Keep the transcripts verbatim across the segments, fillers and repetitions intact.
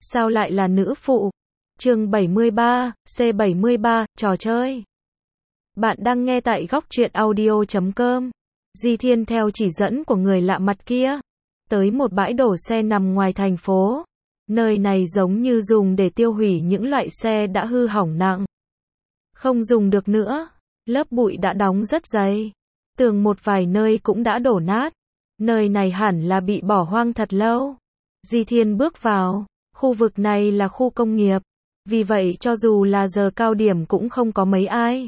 Sao lại là nữ phụ? Chương bảy mươi ba, C bảy mươi ba, trò chơi. Bạn đang nghe tại góc truyện audio chấm com. Di Thiên theo chỉ dẫn của người lạ mặt kia, tới một bãi đổ xe nằm ngoài thành phố. Nơi này giống như dùng để tiêu hủy những loại xe đã hư hỏng nặng. Không dùng được nữa, lớp bụi đã đóng rất dày. Tường một vài nơi cũng đã đổ nát. Nơi này hẳn là bị bỏ hoang thật lâu. Di Thiên bước vào, khu vực này là khu công nghiệp. Vì vậy cho dù là giờ cao điểm cũng không có mấy ai.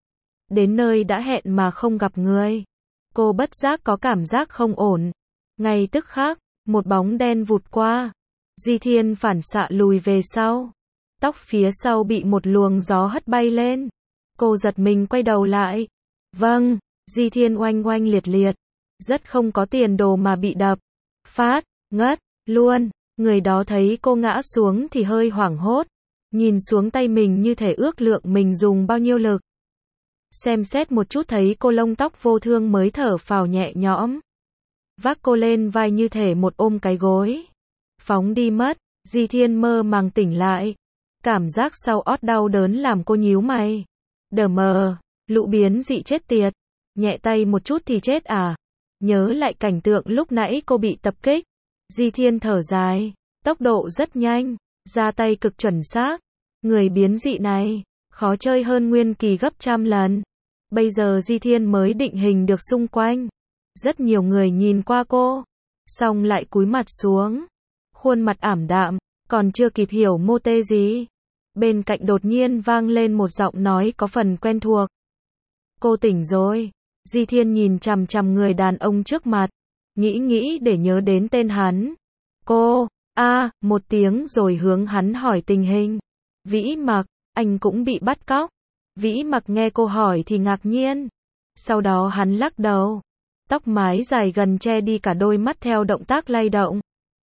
Đến nơi đã hẹn mà không gặp người. Cô bất giác có cảm giác không ổn. Ngay tức khắc, một bóng đen vụt qua. Di Thiên phản xạ lùi về sau. Tóc phía sau bị một luồng gió hất bay lên. Cô giật mình quay đầu lại. Vâng, Di Thiên oanh oanh liệt liệt. Rất không có tiền đồ mà bị đập. Phát, ngất, luôn. Người đó thấy cô ngã xuống thì hơi hoảng hốt. Nhìn xuống tay mình như thể ước lượng mình dùng bao nhiêu lực. Xem xét một chút thấy cô lông tóc vô thương mới thở phào nhẹ nhõm. Vác cô lên vai như thể một ôm cái gối. Phóng đi mất, Di Thiên mơ màng tỉnh lại. Cảm giác sau ót đau đớn làm cô nhíu mày. Đờ mờ, lũ biến dị chết tiệt. Nhẹ tay một chút thì chết à? Nhớ lại cảnh tượng lúc nãy cô bị tập kích. Di Thiên thở dài, tốc độ rất nhanh, ra tay cực chuẩn xác. Người biến dị này, khó chơi hơn Nguyên Kỳ gấp trăm lần. Bây giờ Di Thiên mới định hình được xung quanh. Rất nhiều người nhìn qua cô, xong lại cúi mặt xuống. Khuôn mặt ảm đạm, còn chưa kịp hiểu mô tê gì. Bên cạnh đột nhiên vang lên một giọng nói có phần quen thuộc. Cô tỉnh rồi. Di Thiên nhìn chằm chằm người đàn ông trước mặt. Nghĩ nghĩ để nhớ đến tên hắn. Cô, a à, một tiếng rồi hướng hắn hỏi tình hình. Vĩ Mặc, anh cũng bị bắt cóc. Vĩ Mặc nghe cô hỏi thì ngạc nhiên. Sau đó hắn lắc đầu. Tóc mái dài gần che đi cả đôi mắt theo động tác lay động.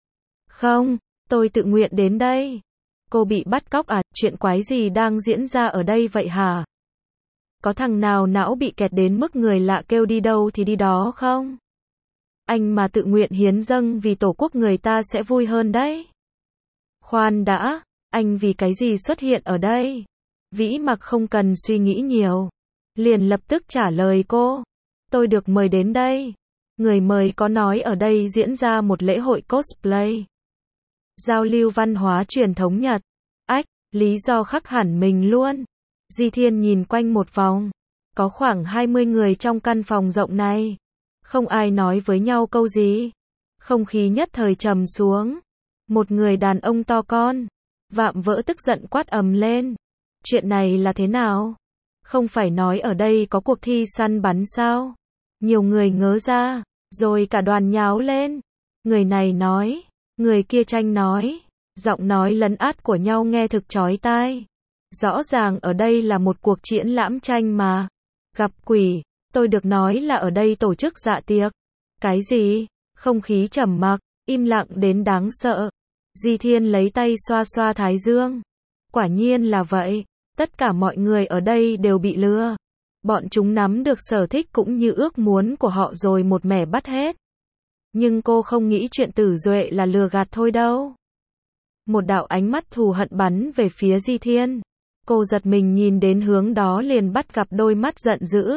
Không, tôi tự nguyện đến đây. Cô bị bắt cóc à, chuyện quái gì đang diễn ra ở đây vậy hả? Có thằng nào não bị kẹt đến mức người lạ kêu đi đâu thì đi đó không? Anh mà tự nguyện hiến dâng vì tổ quốc người ta sẽ vui hơn đấy. Khoan đã, anh vì cái gì xuất hiện ở đây? Vĩ Mặc không cần suy nghĩ nhiều. Liền lập tức trả lời cô. Tôi được mời đến đây. Người mời có nói ở đây diễn ra một lễ hội cosplay. Giao lưu văn hóa truyền thống Nhật. Ách, lý do khắc hẳn mình luôn. Di Thiên nhìn quanh một vòng. Có khoảng hai mươi người trong căn phòng rộng này. Không ai nói với nhau câu gì. Không khí nhất thời trầm xuống. Một người đàn ông to con, vạm vỡ tức giận quát ầm lên. Chuyện này là thế nào? Không phải nói ở đây có cuộc thi săn bắn sao? Nhiều người ngớ ra, rồi cả đoàn nháo lên. Người này nói, người kia tranh nói. Giọng nói lấn át của nhau nghe thực chói tai. Rõ ràng ở đây là một cuộc triển lãm tranh mà. Gặp quỷ, tôi được nói là ở đây tổ chức dạ tiệc. Cái gì? Không khí trầm mặc, im lặng đến đáng sợ. Di Thiên lấy tay xoa xoa thái dương. Quả nhiên là vậy, tất cả mọi người ở đây đều bị lừa. Bọn chúng nắm được sở thích cũng như ước muốn của họ rồi một mẻ bắt hết. Nhưng cô không nghĩ chuyện Tử Duệ là lừa gạt thôi đâu. Một đạo ánh mắt thù hận bắn về phía Di Thiên. Cô giật mình nhìn đến hướng đó liền bắt gặp đôi mắt giận dữ.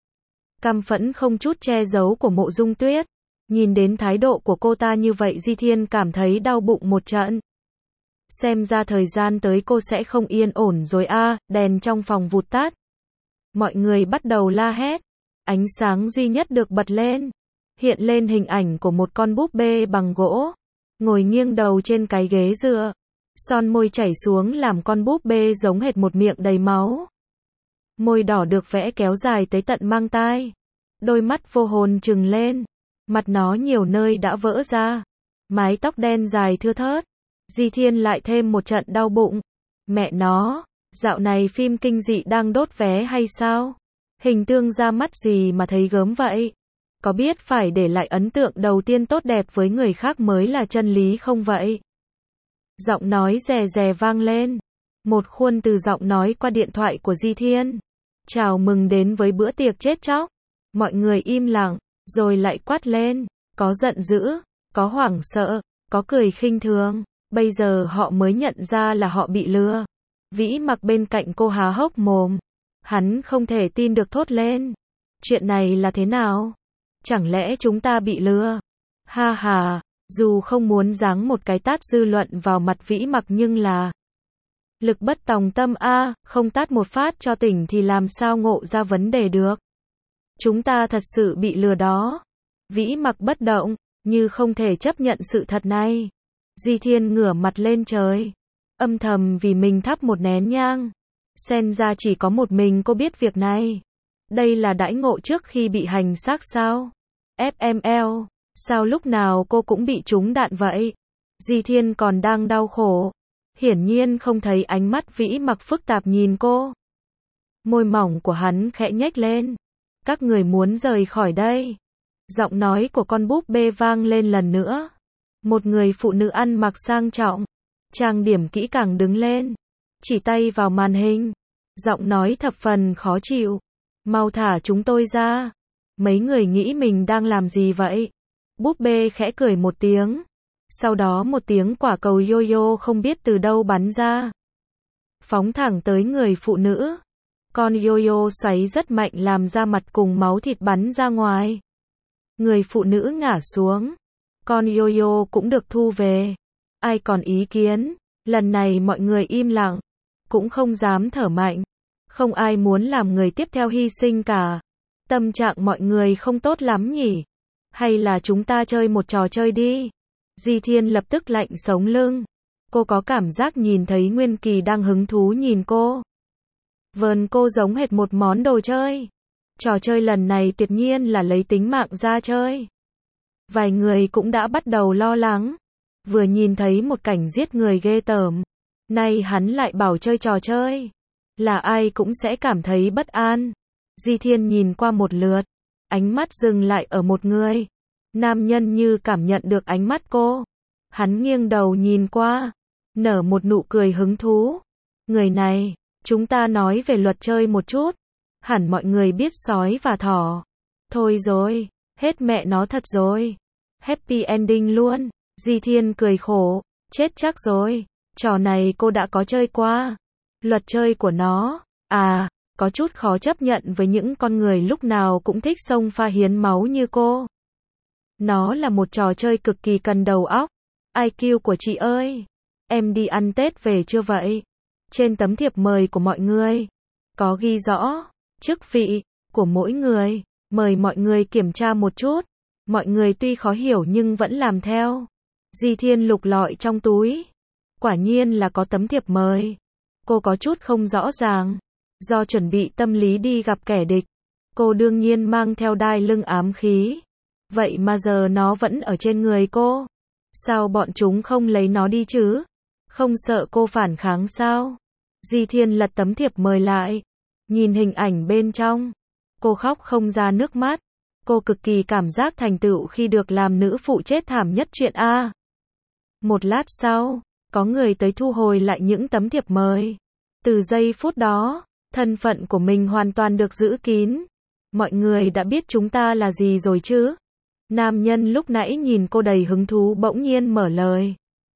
Căm phẫn không chút che giấu của Mộ Dung Tuyết. Nhìn đến thái độ của cô ta như vậy Di Thiên cảm thấy đau bụng một trận. Xem ra thời gian tới cô sẽ không yên ổn rồi a. À, đèn trong phòng vụt tắt. Mọi người bắt đầu la hét. Ánh sáng duy nhất được bật lên. Hiện lên hình ảnh của một con búp bê bằng gỗ. Ngồi nghiêng đầu trên cái ghế dựa. Son môi chảy xuống làm con búp bê giống hệt một miệng đầy máu. Môi đỏ được vẽ kéo dài tới tận mang tai. Đôi mắt vô hồn trừng lên. Mặt nó nhiều nơi đã vỡ ra. Mái tóc đen dài thưa thớt. Di Thiên lại thêm một trận đau bụng. Mẹ nó, dạo này phim kinh dị đang đốt vé hay sao? Hình tương ra mắt gì mà thấy gớm vậy? Có biết phải để lại ấn tượng đầu tiên tốt đẹp với người khác mới là chân lý không vậy? Giọng nói rè rè vang lên. Một khuôn từ giọng nói qua điện thoại của Di Thiên. Chào mừng đến với bữa tiệc chết chóc. Mọi người im lặng, rồi lại quát lên. Có giận dữ, có hoảng sợ, có cười khinh thường. Bây giờ họ mới nhận ra là họ bị lừa. Vĩ Mặc bên cạnh cô há hốc mồm. Hắn không thể tin được thốt lên. Chuyện này là thế nào? Chẳng lẽ chúng ta bị lừa? Ha ha, dù không muốn giáng một cái tát dư luận vào mặt Vĩ Mặc nhưng là lực bất tòng tâm a, không tát một phát cho tỉnh thì làm sao ngộ ra vấn đề được. Chúng ta thật sự bị lừa đó. Vĩ Mặc bất động, như không thể chấp nhận sự thật này. Di Thiên ngửa mặt lên trời, âm thầm vì mình thắp một nén nhang. Xem ra chỉ có một mình cô biết việc này. Đây là đãi ngộ trước khi bị hành xác sao? ép em lờ, sao lúc nào cô cũng bị trúng đạn vậy? Di Thiên còn đang đau khổ, hiển nhiên không thấy ánh mắt Vĩ Mặc phức tạp nhìn cô. Môi mỏng của hắn khẽ nhếch lên. Các người muốn rời khỏi đây. Giọng nói của con búp bê vang lên lần nữa. Một người phụ nữ ăn mặc sang trọng, trang điểm kỹ càng đứng lên, chỉ tay vào màn hình. Giọng nói thập phần khó chịu. Mau thả chúng tôi ra. Mấy người nghĩ mình đang làm gì vậy? Búp bê khẽ cười một tiếng. Sau đó một tiếng quả cầu yo-yo không biết từ đâu bắn ra, phóng thẳng tới người phụ nữ. Con yo-yo xoáy rất mạnh làm da mặt cùng máu thịt bắn ra ngoài. Người phụ nữ ngã xuống. Con yo-yo cũng được thu về. Ai còn ý kiến? Lần này mọi người im lặng, cũng không dám thở mạnh. Không ai muốn làm người tiếp theo hy sinh cả. Tâm trạng mọi người không tốt lắm nhỉ? Hay là chúng ta chơi một trò chơi đi? Di Thiên lập tức lạnh sống lưng. Cô có cảm giác nhìn thấy Nguyên Kỳ đang hứng thú nhìn cô. Vờn cô giống hệt một món đồ chơi. Trò chơi lần này tuyệt nhiên là lấy tính mạng ra chơi. Vài người cũng đã bắt đầu lo lắng. Vừa nhìn thấy một cảnh giết người ghê tởm, nay hắn lại bảo chơi trò chơi. Là ai cũng sẽ cảm thấy bất an. Di Thiên nhìn qua một lượt, ánh mắt dừng lại ở một người. Nam nhân như cảm nhận được ánh mắt cô. Hắn nghiêng đầu nhìn qua, nở một nụ cười hứng thú. Người này, chúng ta nói về luật chơi một chút. Hẳn mọi người biết sói và thỏ. Thôi rồi, hết mẹ nó thật rồi. Happy ending luôn. Di Thiên cười khổ, chết chắc rồi. Trò này cô đã có chơi qua. Luật chơi của nó, à, có chút khó chấp nhận với những con người lúc nào cũng thích xông pha hiến máu như cô. Nó là một trò chơi cực kỳ cần đầu óc. i kiu của chị ơi, em đi ăn Tết về chưa vậy? Trên tấm thiệp mời của mọi người có ghi rõ chức vị của mỗi người, mời mọi người kiểm tra một chút. Mọi người tuy khó hiểu nhưng vẫn làm theo. Di Thiên lục lọi trong túi, quả nhiên là có tấm thiệp mời. Cô có chút không rõ ràng, do chuẩn bị tâm lý đi gặp kẻ địch, cô đương nhiên mang theo đai lưng ám khí. Vậy mà giờ nó vẫn ở trên người cô. Sao bọn chúng không lấy nó đi chứ? Không sợ cô phản kháng sao? Di Thiên lật tấm thiệp mời lại, nhìn hình ảnh bên trong. Cô khóc không ra nước mắt. Cô cực kỳ cảm giác thành tựu khi được làm nữ phụ chết thảm nhất chuyện A. Một lát sau, có người tới thu hồi lại những tấm thiệp mời. Từ giây phút đó, thân phận của mình hoàn toàn được giữ kín. Mọi người đã biết chúng ta là gì rồi chứ? Nam nhân lúc nãy nhìn cô đầy hứng thú bỗng nhiên mở lời.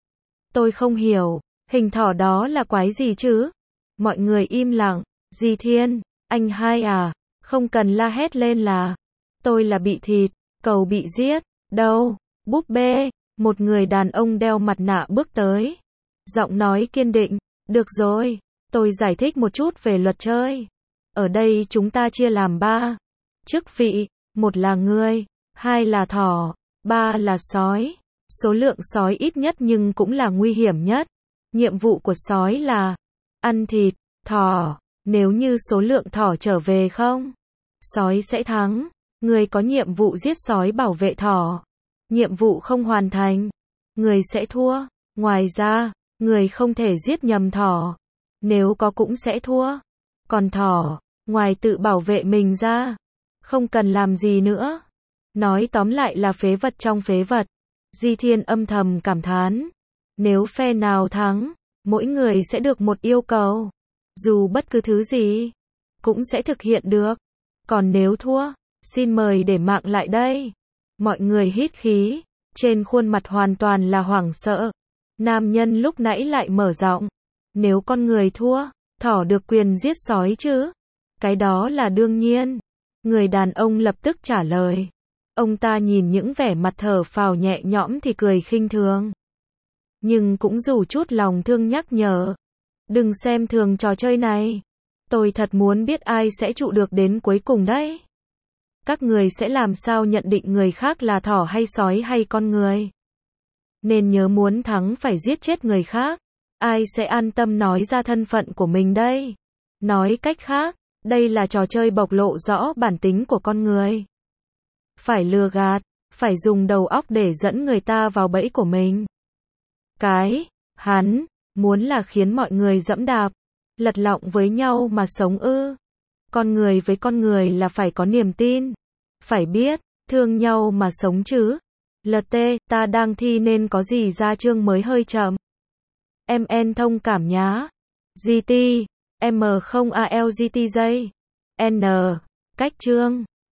Tôi không hiểu, hình thỏ đó là quái gì chứ? Mọi người im lặng. Di Thiên, anh hai à, không cần la hét lên là. Tôi là bị thịt, cầu bị giết. Đâu? Búp bê. Một người đàn ông đeo mặt nạ bước tới. Giọng nói kiên định. Được rồi, tôi giải thích một chút về luật chơi. Ở đây chúng ta chia làm ba chức vị. Một là người, hai là thỏ, ba là sói. Số lượng sói ít nhất nhưng cũng là nguy hiểm nhất. Nhiệm vụ của sói là ăn thịt thỏ. Nếu như số lượng thỏ trở về không, sói sẽ thắng. Người có nhiệm vụ giết sói bảo vệ thỏ. Nhiệm vụ không hoàn thành, người sẽ thua. Ngoài ra, người không thể giết nhầm thỏ. Nếu có cũng sẽ thua. Còn thỏ, ngoài tự bảo vệ mình ra, không cần làm gì nữa. Nói tóm lại là phế vật trong phế vật. Di Thiên âm thầm cảm thán. Nếu phe nào thắng, mỗi người sẽ được một yêu cầu. Dù bất cứ thứ gì, cũng sẽ thực hiện được. Còn nếu thua, xin mời để mạng lại đây. Mọi người hít khí, trên khuôn mặt hoàn toàn là hoảng sợ. Nam nhân lúc nãy lại mở giọng. Nếu con người thua, thỏ được quyền giết sói chứ? Cái đó là đương nhiên. Người đàn ông lập tức trả lời. Ông ta nhìn những vẻ mặt thở phào nhẹ nhõm thì cười khinh thường. Nhưng cũng dù chút lòng thương nhắc nhở. Đừng xem thường trò chơi này. Tôi thật muốn biết ai sẽ trụ được đến cuối cùng đấy. Các người sẽ làm sao nhận định người khác là thỏ hay sói hay con người? Nên nhớ muốn thắng phải giết chết người khác. Ai sẽ an tâm nói ra thân phận của mình đây? Nói cách khác, đây là trò chơi bộc lộ rõ bản tính của con người. Phải lừa gạt, phải dùng đầu óc để dẫn người ta vào bẫy của mình. Cái, hắn, muốn là khiến mọi người dẫm đạp, lật lọng với nhau mà sống ư. Con người với con người là phải có niềm tin. Phải biết, thương nhau mà sống chứ. lờ tê, ta đang thi nên có gì ra chương mới hơi chậm. Em en thông cảm nhá. giê tê, em không a lờ giê tê J. N, cách chương.